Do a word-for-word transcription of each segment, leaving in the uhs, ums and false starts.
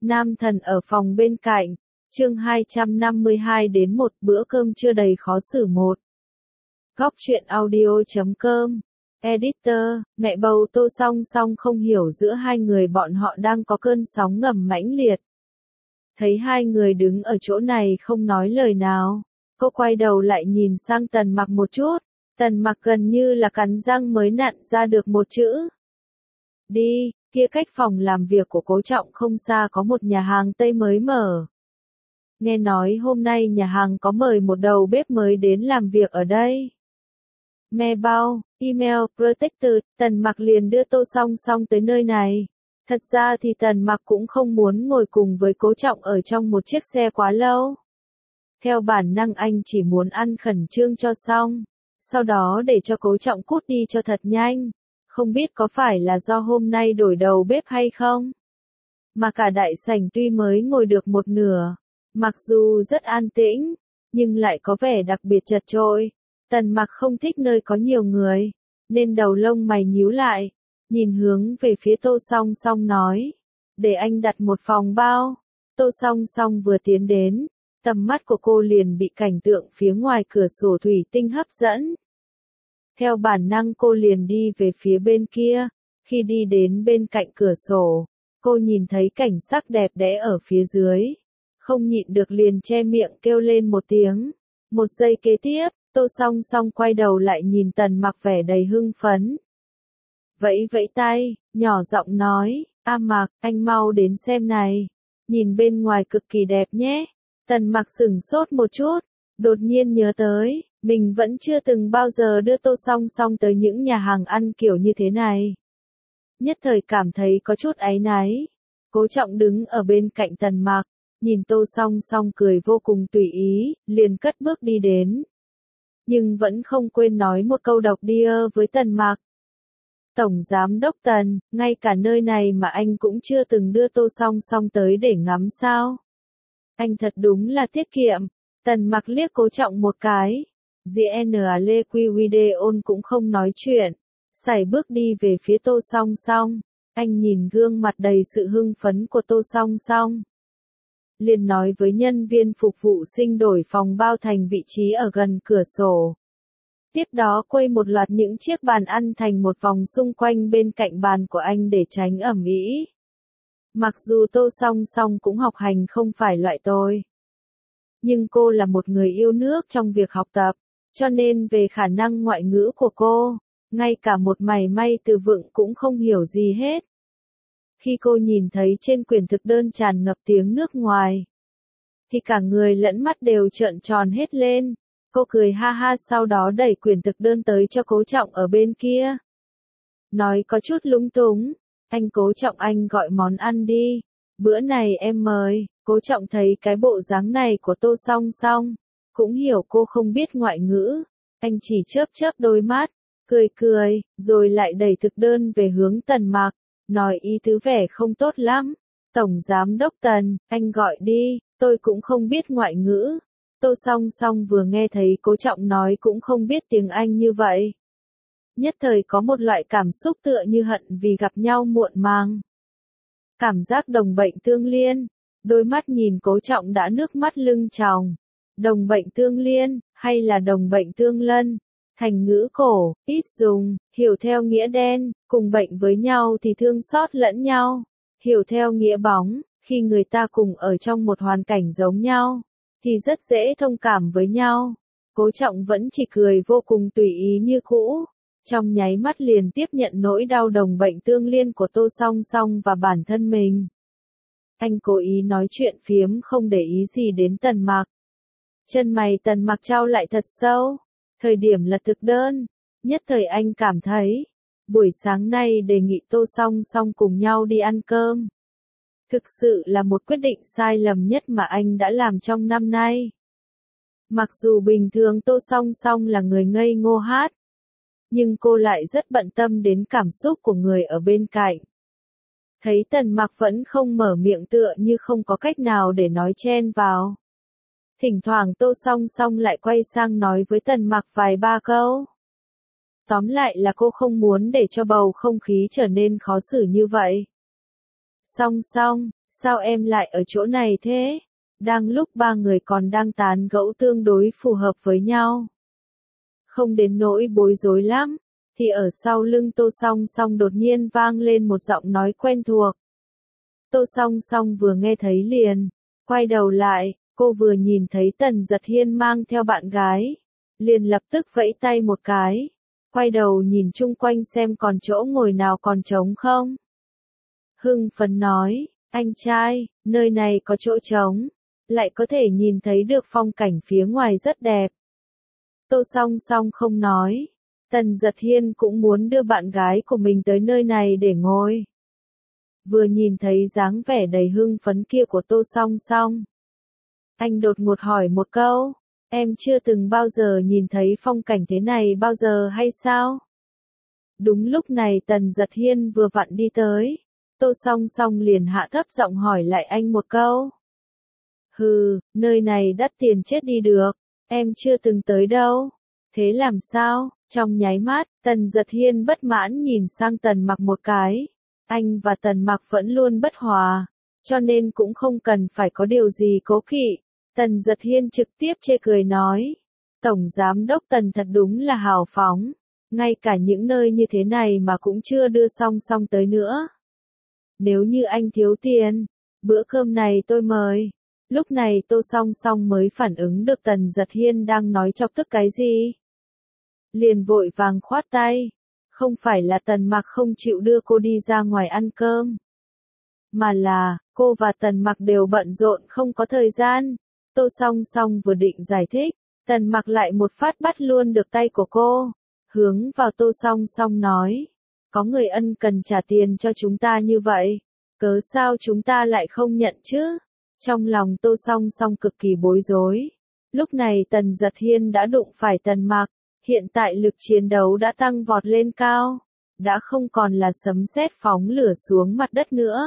Nam thần ở phòng bên cạnh, chương hai trăm năm mươi hai đến một bữa cơm trưa đầy khó xử một. Góc truyện audio chấm com, Editor, mẹ bầu Tô Song Song không hiểu giữa hai người bọn họ đang có cơn sóng ngầm mãnh liệt. Thấy hai người đứng ở chỗ này không nói lời nào, cô quay đầu lại nhìn sang Tần Mặc một chút, Tần Mặc gần như là cắn răng mới nặn ra được một chữ. Đi, kia cách phòng làm việc của Cố Trọng không xa có một nhà hàng Tây mới mở. Nghe nói hôm nay nhà hàng có mời một đầu bếp mới đến làm việc ở đây. Mail, email, protector, Tần Mặc liền đưa Tô Song Song tới nơi này. Thật ra thì Tần Mặc cũng không muốn ngồi cùng với Cố Trọng ở trong một chiếc xe quá lâu. Theo bản năng anh chỉ muốn ăn khẩn trương cho xong, sau đó để cho Cố Trọng cút đi cho thật nhanh. Không biết có phải là do hôm nay đổi đầu bếp hay không? Mà cả đại sảnh tuy mới ngồi được một nửa, mặc dù rất an tĩnh, nhưng lại có vẻ đặc biệt chật chội. Tần Mặc không thích nơi có nhiều người, nên đầu lông mày nhíu lại, nhìn hướng về phía Tô Song Song nói, để anh đặt một phòng bao. Tô Song Song vừa tiến đến, tầm mắt của cô liền bị cảnh tượng phía ngoài cửa sổ thủy tinh hấp dẫn. Theo bản năng cô liền đi về phía bên kia, khi đi đến bên cạnh cửa sổ, cô nhìn thấy cảnh sắc đẹp đẽ ở phía dưới, không nhịn được liền che miệng kêu lên một tiếng. Một giây kế tiếp, Tô Song Song quay đầu lại nhìn Tần Mặc vẻ đầy hưng phấn. Vẫy vẫy tay, nhỏ giọng nói, A Mặc, anh mau đến xem này, nhìn bên ngoài cực kỳ đẹp nhé. Tần Mặc sửng sốt một chút, đột nhiên nhớ tới, mình vẫn chưa từng bao giờ đưa Tô Song Song tới những nhà hàng ăn kiểu như thế này. Nhất thời cảm thấy có chút áy náy. Cố Trọng đứng ở bên cạnh Tần Mặc, nhìn Tô Song Song cười vô cùng tùy ý, liền cất bước đi đến. Nhưng vẫn không quên nói một câu độc địa với Tần Mặc. Tổng Giám đốc Tần, ngay cả nơi này mà anh cũng chưa từng đưa Tô Song Song tới để ngắm sao? Anh thật đúng là tiết kiệm. Tần Mặc liếc Cố Trọng một cái. giê en lê quy video cũng không nói chuyện, sải bước đi về phía Tô Song Song. Anh nhìn gương mặt đầy sự hưng phấn của Tô Song Song, liền nói với nhân viên phục vụ xin đổi phòng bao thành vị trí ở gần cửa sổ. Tiếp đó quay một loạt những chiếc bàn ăn thành một vòng xung quanh bên cạnh bàn của anh để tránh ẩm ĩ. Mặc dù Tô Song Song cũng học hành không phải loại tôi, nhưng cô là một người yêu nước trong việc học tập, cho nên về khả năng ngoại ngữ của cô, ngay cả một mảy may từ vựng cũng không hiểu gì hết. Khi cô nhìn thấy trên quyển thực đơn tràn ngập tiếng nước ngoài, thì cả người lẫn mắt đều trợn tròn hết lên. Cô cười ha ha sau đó đẩy quyển thực đơn tới cho Cố Trọng ở bên kia. Nói có chút lúng túng, anh Cố Trọng anh gọi món ăn đi, bữa này em mời. Cố Trọng thấy cái bộ dáng này của Tô Song Song, cũng hiểu cô không biết ngoại ngữ, anh chỉ chớp chớp đôi mắt, cười cười, rồi lại đẩy thực đơn về hướng Tần Mặc, nói ý tứ vẻ không tốt lắm. Tổng Giám đốc Tần, anh gọi đi, tôi cũng không biết ngoại ngữ. Tô Song Song vừa nghe thấy Cố Trọng nói cũng không biết tiếng Anh như vậy, nhất thời có một loại cảm xúc tựa như hận vì gặp nhau muộn màng. Cảm giác đồng bệnh tương liên, đôi mắt nhìn Cố Trọng đã nước mắt lưng tròng. Đồng bệnh tương liên, hay là đồng bệnh tương lân? Thành ngữ cổ, ít dùng, hiểu theo nghĩa đen, cùng bệnh với nhau thì thương xót lẫn nhau. Hiểu theo nghĩa bóng, khi người ta cùng ở trong một hoàn cảnh giống nhau, thì rất dễ thông cảm với nhau. Cố Trọng vẫn chỉ cười vô cùng tùy ý như cũ, trong nháy mắt liền tiếp nhận nỗi đau đồng bệnh tương liên của Tô Song Song và bản thân mình. Anh cố ý nói chuyện phiếm không để ý gì đến Tần Mặc. Chân mày Tần Mặc chau lại thật sâu. Thời điểm là thực đơn, nhất thời anh cảm thấy, buổi sáng nay đề nghị Tô Song Song cùng nhau đi ăn cơm, thực sự là một quyết định sai lầm nhất mà anh đã làm trong năm nay. Mặc dù bình thường Tô Song Song là người ngây ngô hát, nhưng cô lại rất bận tâm đến cảm xúc của người ở bên cạnh. Thấy Tần Mặc vẫn không mở miệng tựa như không có cách nào để nói chen vào. Thỉnh thoảng Tô Song Song lại quay sang nói với Tần Mặc vài ba câu. Tóm lại là cô không muốn để cho bầu không khí trở nên khó xử như vậy. Song Song, sao em lại ở chỗ này thế? Đang lúc ba người còn đang tán gẫu tương đối phù hợp với nhau. Không đến nỗi bối rối lắm, thì ở sau lưng Tô Song Song đột nhiên vang lên một giọng nói quen thuộc. Tô Song Song vừa nghe thấy liền, quay đầu lại, cô vừa nhìn thấy Tần Giật Hiên mang theo bạn gái, liền lập tức vẫy tay một cái, quay đầu nhìn chung quanh xem còn chỗ ngồi nào còn trống không. Hưng phấn nói, anh trai, nơi này có chỗ trống, lại có thể nhìn thấy được phong cảnh phía ngoài rất đẹp. Tô Song Song không nói, Tần Giật Hiên cũng muốn đưa bạn gái của mình tới nơi này để ngồi. Vừa nhìn thấy dáng vẻ đầy hưng phấn kia của Tô Song Song, anh đột ngột hỏi một câu, em chưa từng bao giờ nhìn thấy phong cảnh thế này bao giờ hay sao? Đúng lúc này Tần Giật Hiên vừa vặn đi tới, Tô Song Song liền hạ thấp giọng hỏi lại anh một câu. Hừ, nơi này đắt tiền chết đi được, em chưa từng tới đâu. Thế làm sao? Trong nháy mắt, Tần Giật Hiên bất mãn nhìn sang Tần Mặc một cái. Anh và Tần Mặc vẫn luôn bất hòa, cho nên cũng không cần phải có điều gì cố kỵ. Tần Giật Hiên trực tiếp chê cười nói, Tổng Giám Đốc Tần thật đúng là hào phóng, ngay cả những nơi như thế này mà cũng chưa đưa Song Song tới nữa. Nếu như anh thiếu tiền, bữa cơm này tôi mời. Lúc này Tô Song Song mới phản ứng được Tần Giật Hiên đang nói chọc tức cái gì. Liền vội vàng khoát tay, không phải là Tần Mặc không chịu đưa cô đi ra ngoài ăn cơm, mà là, cô và Tần Mặc đều bận rộn không có thời gian. Tô Song Song vừa định giải thích, Tần Mặc lại một phát bắt luôn được tay của cô, hướng vào Tô Song Song nói, có người ân cần trả tiền cho chúng ta như vậy, cớ sao chúng ta lại không nhận chứ? Trong lòng Tô Song Song cực kỳ bối rối. Lúc này Tần Giật Hiên đã đụng phải Tần Mặc, hiện tại lực chiến đấu đã tăng vọt lên cao, đã không còn là sấm sét phóng lửa xuống mặt đất nữa,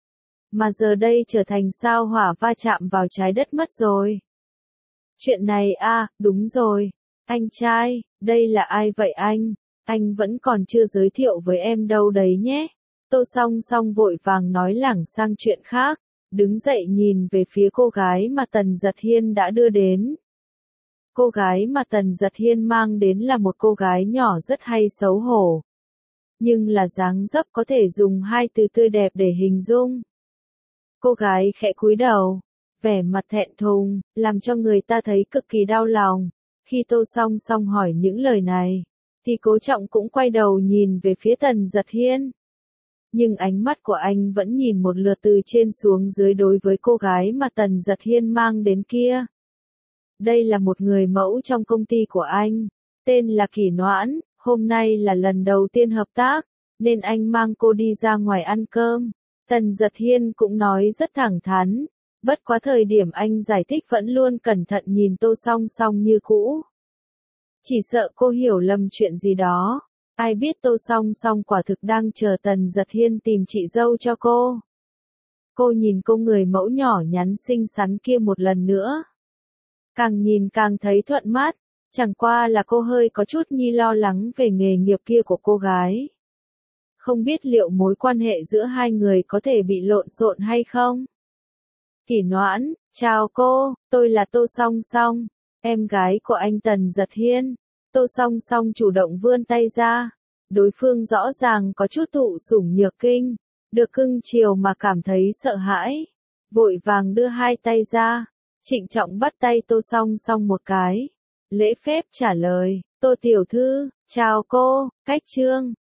mà giờ đây trở thành sao hỏa va chạm vào trái đất mất rồi. Chuyện này a, à, đúng rồi, anh trai, đây là ai vậy anh? Anh vẫn còn chưa giới thiệu với em đâu đấy nhé. Tô Song Song vội vàng nói lảng sang chuyện khác, đứng dậy nhìn về phía cô gái mà Tần Giật Hiên đã đưa đến. Cô gái mà Tần Giật Hiên mang đến là một cô gái nhỏ rất hay xấu hổ, nhưng là dáng dấp có thể dùng hai từ tươi đẹp để hình dung. Cô gái khẽ cúi đầu, vẻ mặt thẹn thùng, làm cho người ta thấy cực kỳ đau lòng. Khi Tô Song Song hỏi những lời này, thì Cố Trọng cũng quay đầu nhìn về phía Tần Giật Hiên. Nhưng ánh mắt của anh vẫn nhìn một lượt từ trên xuống dưới đối với cô gái mà Tần Giật Hiên mang đến kia. Đây là một người mẫu trong công ty của anh, tên là Kỷ Noãn, hôm nay là lần đầu tiên hợp tác, nên anh mang cô đi ra ngoài ăn cơm. Tần Giật Hiên cũng nói rất thẳng thắn, bất quá thời điểm anh giải thích vẫn luôn cẩn thận nhìn Tô Song Song như cũ. Chỉ sợ cô hiểu lầm chuyện gì đó, ai biết Tô Song Song quả thực đang chờ Tần Giật Hiên tìm chị dâu cho cô. Cô nhìn cô người mẫu nhỏ nhắn xinh xắn kia một lần nữa. Càng nhìn càng thấy thuận mắt, chẳng qua là cô hơi có chút nhi lo lắng về nghề nghiệp kia của cô gái. Không biết liệu mối quan hệ giữa hai người có thể bị lộn xộn hay không? Kỷ Noãn, chào cô, tôi là Tô Song Song, em gái của anh Tần Giật Hiên. Tô Song Song chủ động vươn tay ra, đối phương rõ ràng có chút thụ sủng nhược kinh, được cưng chiều mà cảm thấy sợ hãi, vội vàng đưa hai tay ra, trịnh trọng bắt tay Tô Song Song một cái, lễ phép trả lời, Tô tiểu thư, chào cô, Cách Trương.